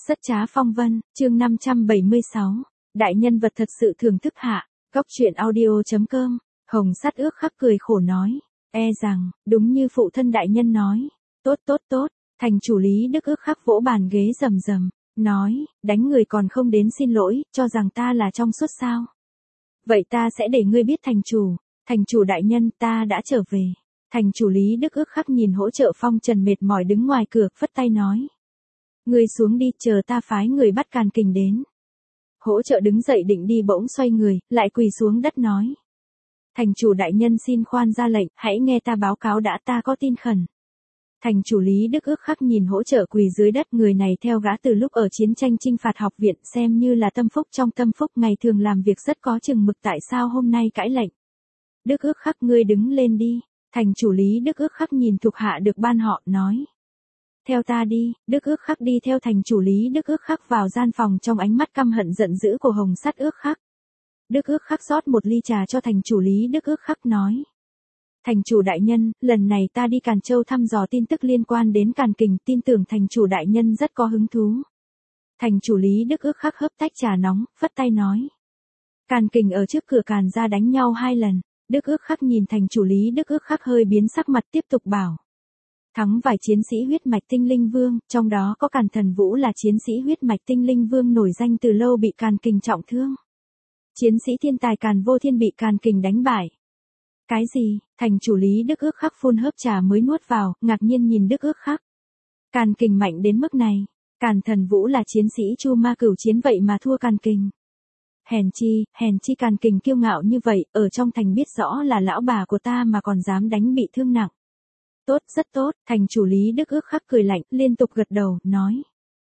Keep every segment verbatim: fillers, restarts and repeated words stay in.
Rất trá phong vân, chương năm trăm bảy mươi sáu. Đại nhân vật thật sự thưởng thức hạ. Góc truyện audio chấm com. Hồng Sắt ước khắc cười khổ nói. E rằng, đúng như phụ thân đại nhân nói. Tốt tốt tốt, thành chủ Lý Đức ước khắc vỗ bàn ghế rầm rầm. Nói, đánh người còn không đến xin lỗi, cho rằng ta là trong suốt sao. Vậy ta sẽ để ngươi biết thành chủ. Thành chủ đại nhân, ta đã trở về. Thành chủ Lý Đức ước khắc nhìn hỗ trợ phong trần mệt mỏi đứng ngoài cửa, phất tay nói. Ngươi xuống đi, chờ ta phái người bắt Càn Kình đến. Hỗ trợ đứng dậy định đi bỗng xoay người, lại quỳ xuống đất nói. Thành chủ đại nhân xin khoan ra lệnh, hãy nghe ta báo cáo đã, ta có tin khẩn. Thành chủ Lý Đức ước khắc nhìn hỗ trợ quỳ dưới đất, người này theo gã từ lúc ở chiến tranh chinh phạt học viện, xem như là tâm phúc trong tâm phúc, ngày thường làm việc rất có chừng mực, tại sao hôm nay cãi lệnh. Đức ước khắc, ngươi đứng lên đi. Thành chủ Lý Đức ước khắc nhìn thuộc hạ được ban họ, nói. Theo ta đi. Đức ước khắc đi theo thành chủ Lý Đức ước khắc vào gian phòng, trong ánh mắt căm hận giận dữ của Hồng Sắt ước khắc. Đức ước khắc rót một ly trà cho thành chủ Lý Đức ước khắc nói. Thành chủ đại nhân, lần này ta đi Càn Châu thăm dò tin tức liên quan đến Càn Kình, tin tưởng thành chủ đại nhân rất có hứng thú. Thành chủ Lý Đức ước khắc hớp tách trà nóng, phất tay nói. Càn Kình ở trước cửa Càn gia đánh nhau hai lần. Đức ước khắc nhìn thành chủ Lý Đức ước khắc hơi biến sắc mặt, tiếp tục bảo. Thắng vài chiến sĩ huyết mạch tinh linh vương, trong đó có Càn Thần Vũ là chiến sĩ huyết mạch tinh linh vương nổi danh từ lâu, bị Càn Kình trọng thương. Chiến sĩ thiên tài Càn Vô Thiên bị Càn Kình đánh bại. Cái gì? Thành chủ Lý Đức ước khắc phun hớp trà mới nuốt vào, ngạc nhiên nhìn Đức ước khắc. Càn Kình mạnh đến mức này. Càn Thần Vũ là chiến sĩ Chu Ma Cửu chiến vậy mà thua Càn Kình. Hèn chi, hèn chi Càn Kình kiêu ngạo như vậy, ở trong thành biết rõ là lão bà của ta mà còn dám đánh bị thương nặng. Tốt, rất tốt. Thành chủ Lý Đức ước khắc cười lạnh, liên tục gật đầu, nói.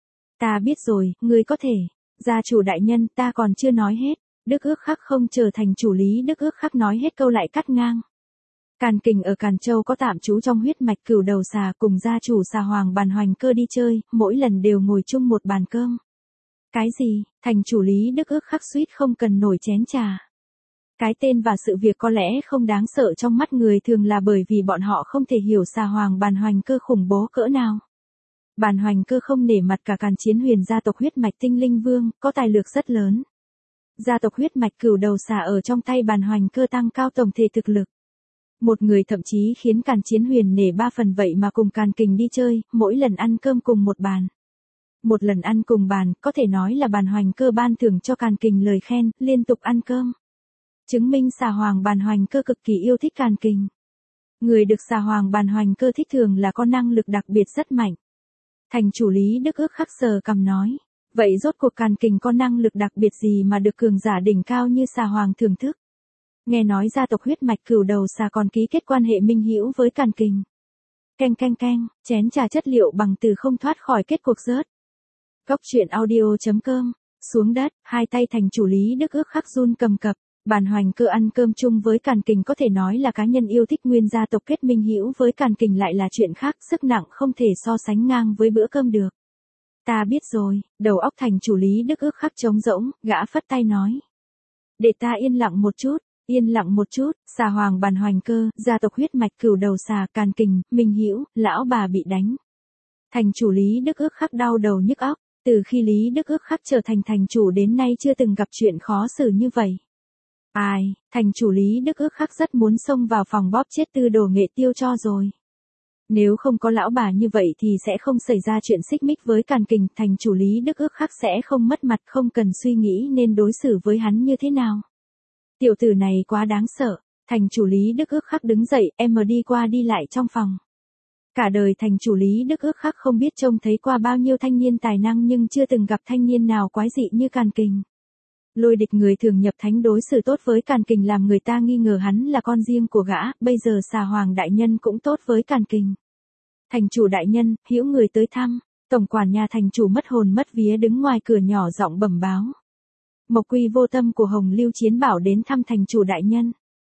Ta biết rồi, ngươi có thể. Gia chủ đại nhân, ta còn chưa nói hết. Đức ước khắc không chờ thành chủ Lý Đức ước khắc nói hết câu lại cắt ngang. Càn Kình ở Càn Châu có tạm trú trong huyết mạch Cửu Đầu Xà, cùng gia chủ Xà Hoàng Bàn Hoành Cơ đi chơi, mỗi lần đều ngồi chung một bàn cơm. Cái gì? Thành chủ Lý Đức ước khắc suýt không cần nổi chén trà. Cái tên và sự việc có lẽ không đáng sợ trong mắt người thường là bởi vì bọn họ không thể hiểu Xà Hoàng Bàn Hoành Cơ khủng bố cỡ nào. Bàn Hoành Cơ không nể mặt cả Càn Chiến Huyền gia tộc huyết mạch tinh linh vương, có tài lược rất lớn. Gia tộc huyết mạch Cửu Đầu Xà ở trong tay Bàn Hoành Cơ tăng cao tổng thể thực lực. Một người thậm chí khiến Càn Chiến Huyền nể ba phần, vậy mà cùng Càn Kình đi chơi, mỗi lần ăn cơm cùng một bàn. Một lần ăn cùng bàn, có thể nói là Bàn Hoành Cơ ban thưởng cho Càn Kình lời khen, liên tục ăn cơm. Chứng minh Xà Hoàng Bàn Hoành Cơ cực kỳ yêu thích Càn Kình. Người được Xà Hoàng Bàn Hoành Cơ thích thường là có năng lực đặc biệt rất mạnh. Thành chủ Lý Đức ước khắc sờ cằm nói. Vậy rốt cuộc Càn Kình có năng lực đặc biệt gì mà được cường giả đỉnh cao như Xà Hoàng thưởng thức? Nghe nói gia tộc huyết mạch Cửu Đầu Xà còn ký kết quan hệ minh hữu với Càn Kình. Keng keng keng, chén trà chất liệu bằng từ không thoát khỏi kết cuộc rớt. Góc truyện audio chấm com. Xuống đất, hai tay thành chủ Lý Đức ước khắc run cầm cập. Bàn Hoành Cơ ăn cơm chung với Càn Kình có thể nói là cá nhân yêu thích, nguyên gia tộc kết minh hữu với Càn Kình lại là chuyện khác, sức nặng không thể so sánh ngang với bữa cơm được. Ta biết rồi. Đầu óc thành chủ Lý Đức ước khắc trống rỗng, gã phất tay nói. Để ta yên lặng một chút, yên lặng một chút. Xà Hoàng Bàn Hoành Cơ, gia tộc huyết mạch Cửu Đầu Xà, Càn Kình, minh hữu, lão bà bị đánh. Thành chủ Lý Đức ước khắc đau đầu nhức óc, từ khi Lý Đức ước khắc trở thành thành chủ đến nay chưa từng gặp chuyện khó xử như vậy. Ai, thành chủ Lý Đức ước khắc rất muốn xông vào phòng bóp chết Tư Đồ Nghệ Tiêu cho rồi. Nếu không có lão bà như vậy thì sẽ không xảy ra chuyện xích mích với Càn Kình, thành chủ Lý Đức ước khắc sẽ không mất mặt, không cần suy nghĩ nên đối xử với hắn như thế nào. Tiểu tử này quá đáng sợ. Thành chủ Lý Đức ước khắc đứng dậy, em đi qua đi lại trong phòng. Cả đời thành chủ Lý Đức ước khắc không biết trông thấy qua bao nhiêu thanh niên tài năng, nhưng chưa từng gặp thanh niên nào quái dị như Càn Kình. Lôi địch người thường nhập thánh đối xử tốt với Càn Kình làm người ta nghi ngờ hắn là con riêng của gã, bây giờ Xà Hoàng đại nhân cũng tốt với Càn Kình. Thành chủ đại nhân, hữu người tới thăm. Tổng quản nhà thành chủ mất hồn mất vía đứng ngoài cửa nhỏ giọng bẩm báo. Mộc Quy Vô Tâm của Hồng Lưu Chiến Bảo đến thăm thành chủ đại nhân.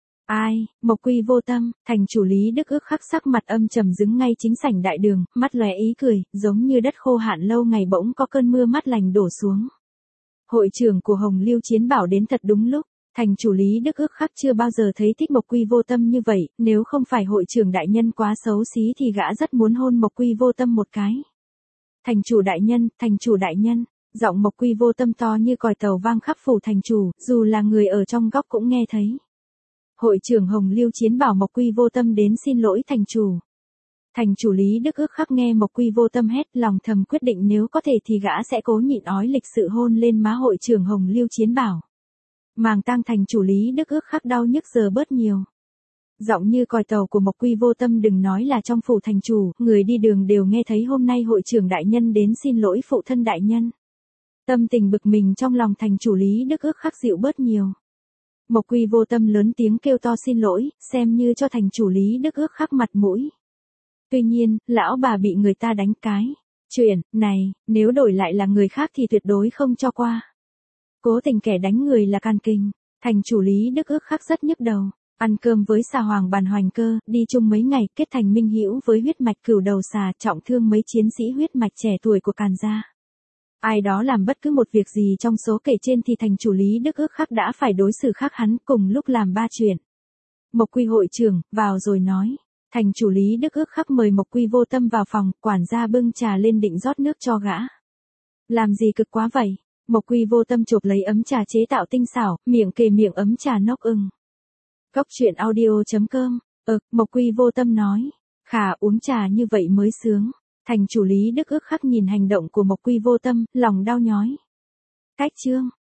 Ai? Mộc Quy Vô Tâm? Thành chủ Lý Đức ước khắc sắc mặt âm trầm đứng ngay chính sảnh đại đường, mắt lóe ý cười, giống như đất khô hạn lâu ngày bỗng có cơn mưa mát lành đổ xuống. Hội trưởng của Hồng Lưu Chiến Bảo đến thật đúng lúc. Thành chủ Lý Đức ước khắc chưa bao giờ thấy thích Mộc Quy Vô Tâm như vậy, nếu không phải hội trưởng đại nhân quá xấu xí thì gã rất muốn hôn Mộc Quy Vô Tâm một cái. Thành chủ đại nhân, thành chủ đại nhân. Giọng Mộc Quy Vô Tâm to như còi tàu vang khắp phủ thành chủ, dù là người ở trong góc cũng nghe thấy. Hội trưởng Hồng Liêu Chiến bảo Mộc Quy Vô Tâm đến xin lỗi thành chủ. Thành chủ Lý Đức ước khắc nghe Mộc Quy Vô Tâm hét, lòng thầm quyết định nếu có thể thì gã sẽ cố nhịn ói lịch sự hôn lên má hội trưởng Hồng Liêu Chiến bảo. Màng tang thành chủ Lý Đức ước khắc đau nhức giờ bớt nhiều. Giọng như còi tàu của Mộc Quy Vô Tâm đừng nói là trong phủ thành chủ, người đi đường đều nghe thấy hôm nay hội trưởng đại nhân đến xin lỗi phụ thân đại nhân. Tâm tình bực mình trong lòng thành chủ Lý Đức ước khắc dịu bớt nhiều. Mộc Quy Vô Tâm lớn tiếng kêu to xin lỗi, xem như cho thành chủ Lý Đức ước khắc mặt mũi. Tuy nhiên, lão bà bị người ta đánh cái. Chuyện này, nếu đổi lại là người khác thì tuyệt đối không cho qua. Cố tình kẻ đánh người là can kinh. Thành chủ Lý Đức ước khắc rất nhức đầu. Ăn cơm với xà hoàng bàn hoành cơ, đi chung mấy ngày, kết thành minh hữu với huyết mạch cửu đầu xà, trọng thương mấy chiến sĩ huyết mạch trẻ tuổi của Càn gia. Ai đó làm bất cứ một việc gì trong số kể trên thì thành chủ Lý Đức ước khắc đã phải đối xử khác hắn, cùng lúc làm ba chuyện. Mộc Quy hội trưởng, vào rồi nói. Thành chủ Lý Đức ước khắc mời Mộc Quy Vô Tâm vào phòng, quản gia bưng trà lên định rót nước cho gã. Làm gì cực quá vậy? Mộc Quy Vô Tâm chộp lấy ấm trà chế tạo tinh xảo, miệng kề miệng ấm trà nốc ưng. Cốc truyện audio chấm com. Ờ, Mộc Quy Vô Tâm nói. Khả uống trà như vậy mới sướng. Thành chủ Lý Đức ước khắc nhìn hành động của Mộc Quy Vô Tâm, lòng đau nhói. Cách chương.